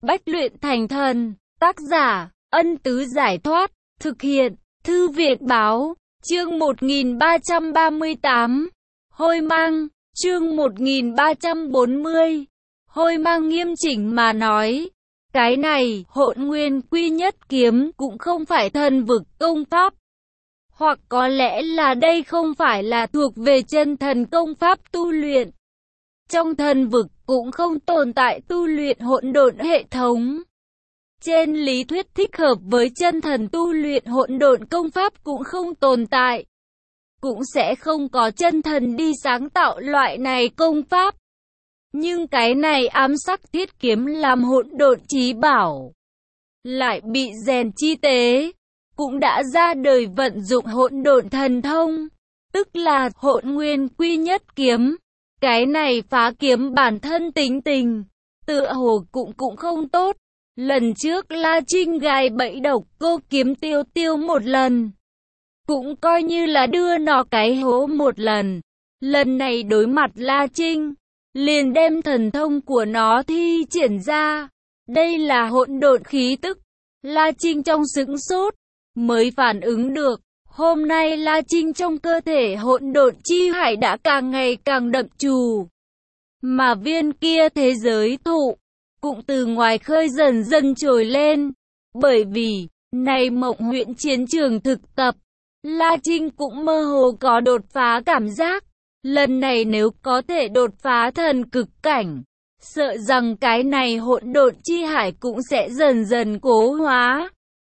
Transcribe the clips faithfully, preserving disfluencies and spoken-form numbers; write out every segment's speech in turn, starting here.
Bách luyện thành thần. Tác giả, Ân Tứ Giải Thoát. Thực hiện, Thư Việt Báo. Chương một nghìn ba trăm ba mươi tám. Hôi mang. Chương một nghìn ba trăm bốn mươi. Hôi mang nghiêm chỉnh mà nói. Cái này, Hỗn Nguyên Quy Nhất Kiếm cũng không phải thần vực công pháp. Hoặc có lẽ là đây không phải là thuộc về chân thần công pháp tu luyện. Trong thần vực cũng không tồn tại tu luyện hỗn độn hệ thống. Trên lý thuyết thích hợp với chân thần tu luyện hỗn độn công pháp cũng không tồn tại. Cũng sẽ không có chân thần đi sáng tạo loại này công pháp. Nhưng cái này ám sắc thiết kiếm làm hỗn độn chí bảo. Lại bị rèn chi tế. Cũng đã ra đời vận dụng hỗn độn thần thông. Tức là Hỗn Nguyên Quy Nhất Kiếm. Cái này phá kiếm bản thân tính tình. Tựa hồ cũng cũng không tốt. Lần trước La Trinh gài bẫy độc cô kiếm tiêu tiêu một lần. Cũng coi như là đưa nó cái hố một lần. Lần này đối mặt La Trinh. Liền đem thần thông của nó thi triển ra. Đây là hỗn độn khí tức. La Trinh trong sững sốt. Mới phản ứng được. Hôm nay La Trinh trong cơ thể hỗn độn chi hải đã càng ngày càng đậm trù. Mà viên kia thế giới thụ. Cũng từ ngoài khơi dần dần trồi lên. Bởi vì, này Mộng huyện chiến trường thực tập. La Trinh cũng mơ hồ có đột phá cảm giác. Lần này nếu có thể đột phá thần cực cảnh. Sợ rằng cái này hỗn độn chi hải cũng sẽ dần dần cố hóa.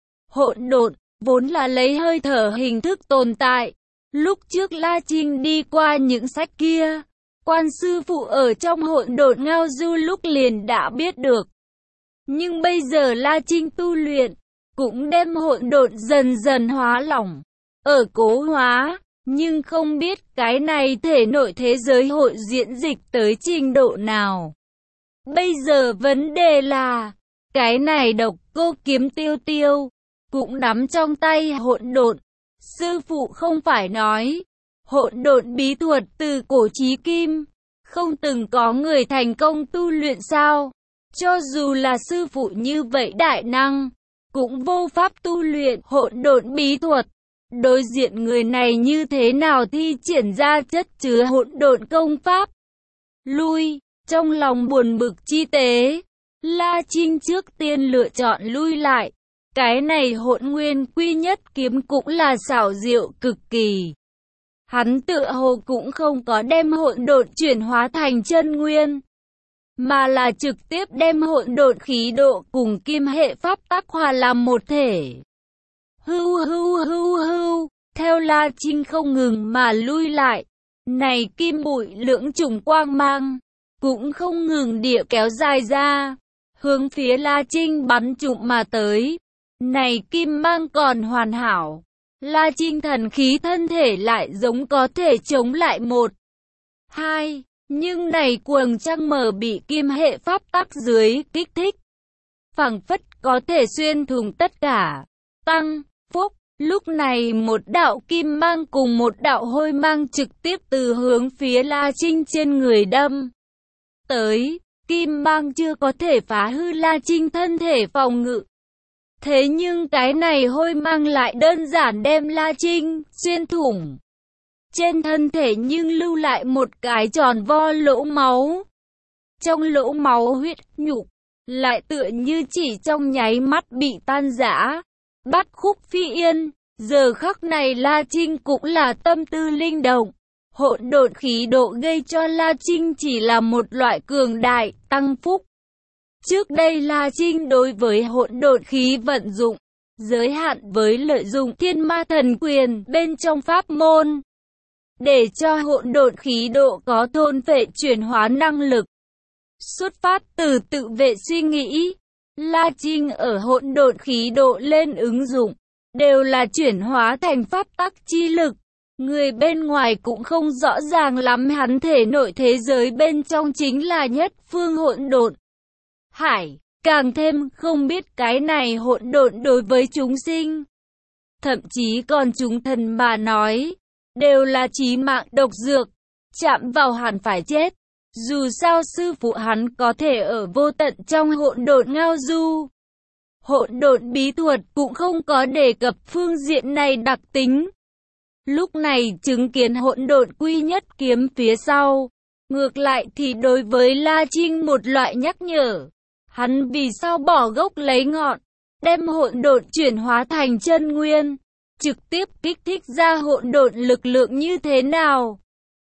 Hỗn độn vốn là lấy hơi thở hình thức tồn tại. Lúc trước La Trinh đi qua những sách kia. Quan sư phụ ở trong hỗn độn ngao du lúc liền đã biết được. Nhưng bây giờ La Trinh tu luyện. Cũng đem hỗn độn dần dần hóa lỏng. Ở cố hóa. Nhưng không biết cái này thể nội thế giới hội diễn dịch tới trình độ nào. Bây giờ vấn đề là. Cái này độc cô kiếm tiêu tiêu. Cũng nắm trong tay hỗn độn. Sư phụ không phải nói. Hỗn độn bí thuật từ cổ chí kim. Không từng có người thành công tu luyện sao. Cho dù là sư phụ như vậy đại năng. Cũng vô pháp tu luyện hỗn độn bí thuật. Đối diện người này như thế nào thi triển ra chất chứa hỗn độn công pháp. Lui. Trong lòng buồn bực chi tế. La Trinh trước tiên lựa chọn lui lại. Cái này Hỗn Nguyên Quy Nhất Kiếm cũng là xảo diệu cực kỳ. Hắn tựa hồ cũng không có đem hỗn độn chuyển hóa thành chân nguyên. Mà là trực tiếp đem hỗn độn khí độ cùng kim hệ pháp tắc hòa làm một thể. Hưu hưu hưu hưu. Theo La Trinh không ngừng mà lui lại. Này kim bụi lưỡng trùng quang mang. Cũng không ngừng địa kéo dài ra. Hướng phía La Trinh bắn trụm mà tới. Này kim mang còn hoàn hảo. La Trinh thần khí thân thể lại giống có thể chống lại một. Hai. Nhưng này quầng trăng mờ bị kim hệ pháp tắc dưới kích thích. Phảng phất có thể xuyên thủng tất cả. Tăng, phúc. Lúc này một đạo kim mang cùng một đạo hôi mang trực tiếp từ hướng phía La Trinh trên người đâm. Tới, kim mang chưa có thể phá hư La Trinh thân thể phòng ngự. Thế nhưng cái này hôi mang lại đơn giản đem La Trinh xuyên thủng. Trên thân thể nhưng lưu lại một cái tròn vo lỗ máu. Trong lỗ máu huyết nhục, lại tựa như chỉ trong nháy mắt bị tan rã. Bắt khúc phi yên, giờ khắc này La Trinh cũng là tâm tư linh động. Hỗn độn khí độ gây cho La Trinh chỉ là một loại cường đại, tăng phúc. Trước đây La Trinh đối với hỗn độn khí vận dụng, giới hạn với lợi dụng thiên ma thần quyền bên trong pháp môn. Để cho hỗn độn khí độ có thôn phệ chuyển hóa năng lực. Xuất phát từ tự vệ suy nghĩ, La Trinh ở hỗn độn khí độ lên ứng dụng, đều là chuyển hóa thành pháp tắc chi lực. Người bên ngoài cũng không rõ ràng lắm hắn thể nội thế giới bên trong chính là nhất phương hỗn độn. Hải, càng thêm không biết cái này hỗn độn đối với chúng sinh. Thậm chí còn chúng thần mà nói, đều là chí mạng độc dược, chạm vào hẳn phải chết. Dù sao sư phụ hắn có thể ở vô tận trong hỗn độn ngao du. Hỗn độn bí thuật cũng không có đề cập phương diện này đặc tính. Lúc này chứng kiến hỗn độn quy nhất kiếm phía sau, ngược lại thì đối với La Trinh một loại nhắc nhở. Hắn vì sao bỏ gốc lấy ngọn, đem hỗn độn chuyển hóa thành chân nguyên, trực tiếp kích thích ra hỗn độn lực lượng như thế nào.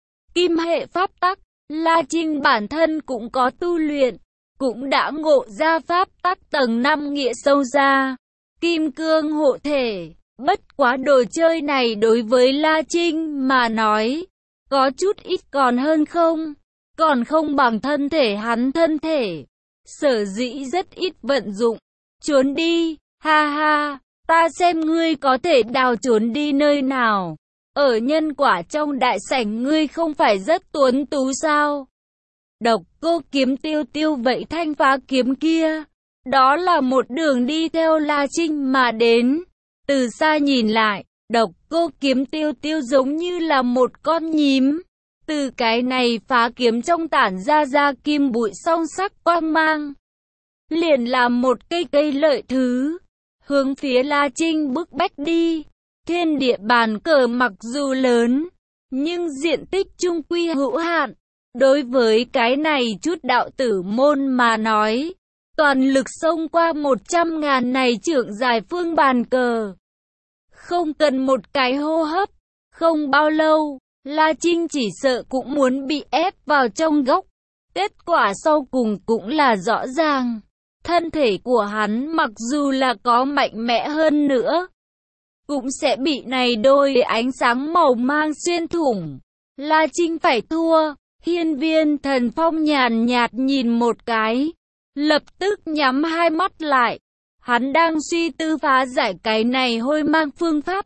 Kim hệ pháp tắc, La Trinh bản thân cũng có tu luyện, cũng đã ngộ ra pháp tắc tầng năm nghĩa sâu ra. Kim cương hộ thể, bất quá đồ chơi này đối với La Trinh mà nói, có chút ít còn hơn không, còn không bằng thân thể hắn thân thể. Sở dĩ rất ít vận dụng. Trốn đi, ha ha, ta xem ngươi có thể đào trốn đi nơi nào. Ở nhân quả trong đại sảnh ngươi không phải rất tuấn tú sao? Độc Cô Kiếm Tiêu Tiêu vậy thanh phá kiếm kia, đó là một đường đi theo La Trinh mà đến. Từ xa nhìn lại, Độc Cô Kiếm Tiêu Tiêu giống như là một con nhím. Từ cái này phá kiếm trong tản ra ra kim bụi song sắc quang mang, liền làm một cây cây lợi thứ, hướng phía La Trinh bức bách đi. Thiên địa bàn cờ mặc dù lớn, nhưng diện tích chung quy hữu hạn. Đối với cái này chút đạo tử môn mà nói, toàn lực xông qua một trăm ngàn này trượng dài phương bàn cờ. Không cần một cái hô hấp, không bao lâu, La Trinh chỉ sợ cũng muốn bị ép vào trong góc. Kết quả sau cùng cũng là rõ ràng. Thân thể của hắn mặc dù là có mạnh mẽ hơn nữa, cũng sẽ bị này đôi ánh sáng màu mang xuyên thủng. La Trinh phải thua. Hiên Viên Thần Phong nhàn nhạt nhìn một cái, lập tức nhắm hai mắt lại. Hắn đang suy tư phá giải cái này hôi mang phương pháp.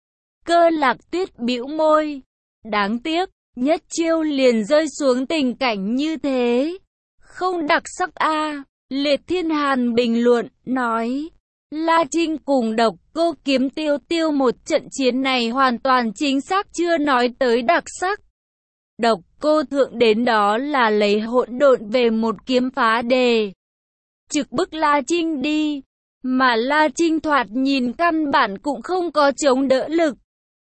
Cơ Lạc Tuyết bĩu môi. Đáng tiếc, nhất chiêu liền rơi xuống tình cảnh như thế. Không đặc sắc a. À. Liệt Thiên Hàn bình luận, nói. La Trinh cùng Độc Cô Kiếm Tiêu Tiêu một trận chiến này hoàn toàn chính xác chưa nói tới đặc sắc. Độc Cô Thượng đến đó là lấy hỗn độn về một kiếm phá đề, trực bức La Trinh đi, mà La Trinh thoạt nhìn căn bản cũng không có chống đỡ lực.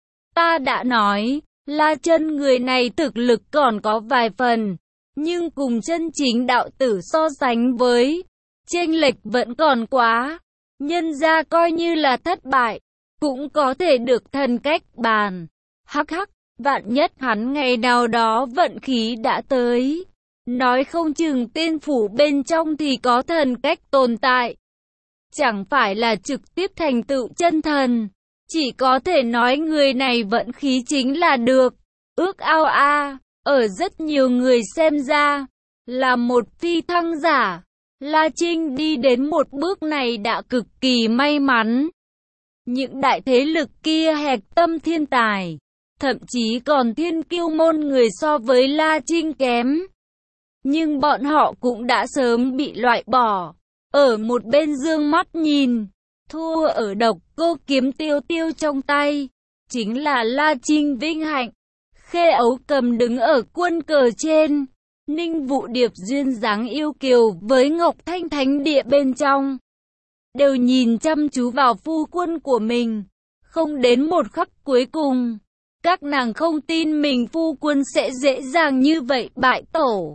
Ta đã nói, La Chân người này thực lực còn có vài phần, nhưng cùng chân chính đạo tử so sánh với, chênh lệch vẫn còn quá. Nhân ra coi như là thất bại, cũng có thể được thần cách bàn. Hắc hắc, vạn nhất hắn ngày nào đó vận khí đã tới, nói không chừng tiên phủ bên trong thì có thần cách tồn tại. Chẳng phải là trực tiếp thành tựu chân thần, chỉ có thể nói người này vận khí chính là được. Ước ao a, ở rất nhiều người xem ra, là một phi thăng giả. La Trinh đi đến một bước này đã cực kỳ may mắn. Những đại thế lực kia hẹp tâm thiên tài, thậm chí còn thiên kiêu môn người so với La Trinh kém. Nhưng bọn họ cũng đã sớm bị loại bỏ. Ở một bên dương mắt nhìn, thua ở Độc Cô Kiếm Tiêu Tiêu trong tay, chính là La Trinh vinh hạnh. Khê Ấu Cầm đứng ở quân cờ trên, Ninh Vũ Điệp duyên dáng yêu kiều với Ngọc Thanh thánh địa bên trong, đều nhìn chăm chú vào phu quân của mình. Không đến một khắc cuối cùng, các nàng không tin mình phu quân sẽ dễ dàng như vậy bại tổ.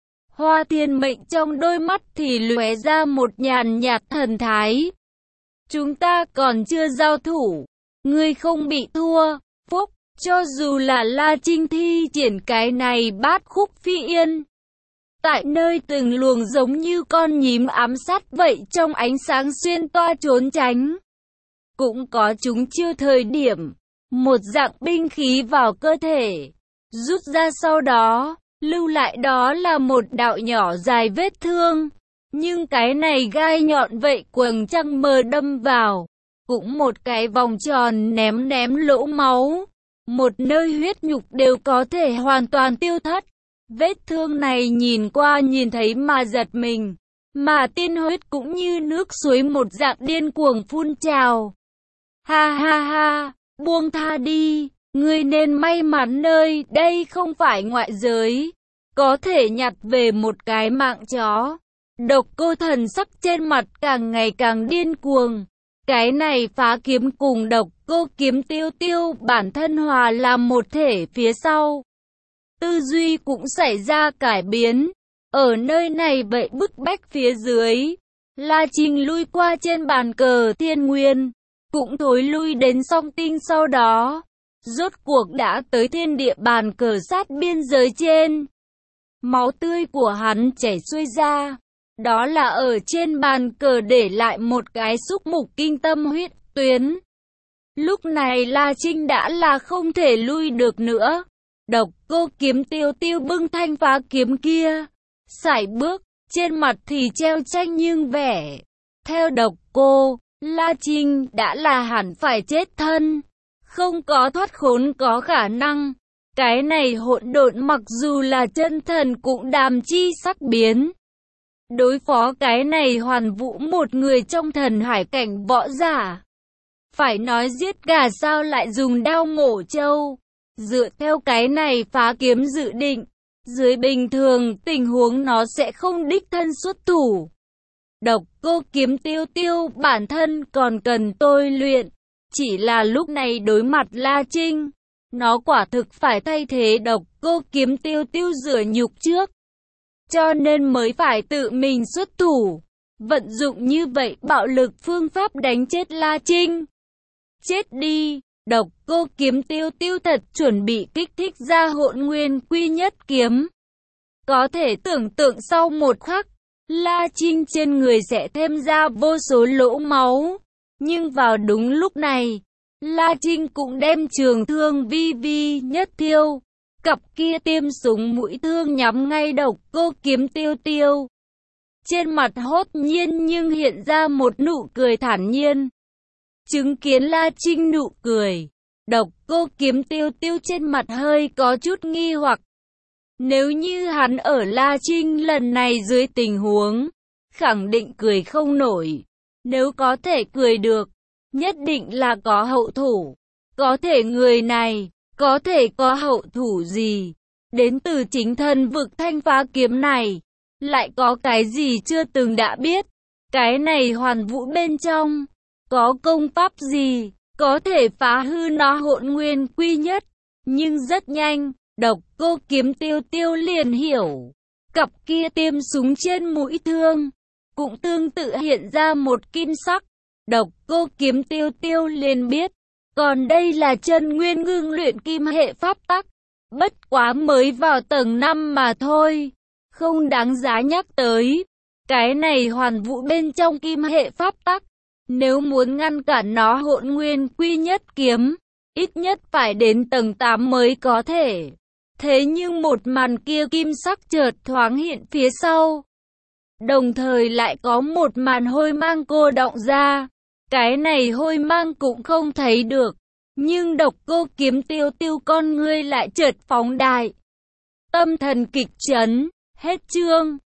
Hoa Thiên Mệnh trong đôi mắt thì lóe ra một nhàn nhạt thần thái. Chúng ta còn chưa giao thủ, ngươi không bị thua, phúc. Cho dù là La Trinh thi triển cái này bát khúc phi yên, tại nơi từng luồng giống như con nhím ám sát vậy trong ánh sáng xuyên toa trốn tránh, cũng có chúng chiêu thời điểm, một dạng binh khí vào cơ thể, rút ra sau đó, lưu lại đó là một đạo nhỏ dài vết thương, nhưng cái này gai nhọn vậy quầng trăng mờ đâm vào, cũng một cái vòng tròn ném ném lỗ máu. Một nơi huyết nhục đều có thể hoàn toàn tiêu thất. Vết thương này nhìn qua nhìn thấy mà giật mình, mà tiên huyết cũng như nước suối một dạng điên cuồng phun trào. Ha ha ha, buông tha đi, ngươi nên may mắn nơi đây không phải ngoại giới. có thể nhặt về một cái mạng chó. Độc Cô thần sắc trên mặt càng ngày càng điên cuồng. Cái này phá kiếm cùng Độc Cô kiếm tiêu tiêu bản thân hòa làm một thể phía sau. Tư duy cũng xảy ra cải biến. Ở nơi này vậy bức bách phía dưới, La Trinh lui qua trên bàn cờ thiên nguyên, cũng thối lui đến song tinh sau đó. Rốt cuộc đã tới thiên địa bàn cờ sát biên giới trên. Máu tươi của hắn chảy xuôi ra. Đó là ở trên bàn cờ để lại một cái xúc mục kinh tâm huyết tuyến. Lúc này La Trinh đã là không thể lui được nữa. Độc Cô kiếm tiêu tiêu bưng thanh phá kiếm kia, sải bước, trên mặt thì treo tranh nhưng vẻ. Theo Độc Cô, La Trinh đã là hẳn phải chết thân, không có thoát khốn có khả năng. Cái này hỗn độn mặc dù là chân thần cũng đàm chi sắc biến. Đối phó cái này Hoàn Vũ một người trong thần hải cảnh võ giả. Phải nói giết gà sao lại dùng đao mổ trâu. Dựa theo cái này phá kiếm dự định, dưới bình thường tình huống nó sẽ không đích thân xuất thủ. Độc Cô kiếm tiêu tiêu bản thân còn cần tôi luyện. Chỉ là lúc này đối mặt La Trinh, nó quả thực phải thay thế Độc Cô kiếm tiêu tiêu rửa nhục trước. Cho nên mới phải tự mình xuất thủ. Vận dụng như vậy bạo lực phương pháp đánh chết La Trinh. Chết đi! Độc Cô kiếm tiêu tiêu thật chuẩn bị kích thích ra Hỗn Nguyên Quy Nhất kiếm. Có thể tưởng tượng sau một khắc, La Trinh trên người sẽ thêm ra vô số lỗ máu. Nhưng vào đúng lúc này, La Trinh cũng đem trường thương vi vi nhất thiêu. Cặp kia tiêm súng mũi thương nhắm ngay Độc Cô kiếm tiêu tiêu. Trên mặt hốt nhiên nhưng hiện ra một nụ cười thản nhiên. Chứng kiến La Trinh nụ cười, Độc Cô kiếm tiêu tiêu trên mặt hơi có chút nghi hoặc. Nếu như hắn ở La Trinh lần này dưới tình huống, khẳng định cười không nổi. Nếu có thể cười được, nhất định là có hậu thủ. Có thể người này, có thể có hậu thủ gì? Đến từ chính thân vực thanh phá kiếm này, lại có cái gì chưa từng đã biết? Cái này Hoàn Vũ bên trong, có công pháp gì, có thể phá hư nó Hỗn Nguyên Quy Nhất? Nhưng rất nhanh, Độc Cô kiếm tiêu tiêu liền hiểu. Cặp kia tiêm súng trên mũi thương, cũng tương tự hiện ra một kim sắc. Độc Cô kiếm tiêu tiêu liền biết. Còn đây là chân nguyên ngưng luyện kim hệ pháp tắc. Bất quá mới vào tầng năm mà thôi. Không đáng giá nhắc tới. Cái này Hoàn Vũ bên trong kim hệ pháp tắc. Nếu muốn ngăn cản nó Hỗn Nguyên Quy Nhất kiếm, ít nhất phải đến tầng tám mới có thể. Thế nhưng một màn kia kim sắc chợt thoáng hiện phía sau. Đồng thời lại có một màn hôi mang cô đọng ra. Cái này hôi mang cũng không thấy được. Nhưng Độc Cô kiếm tiêu tiêu con ngươi lại chợt phóng đại. Tâm thần kịch chấn. Hết chương.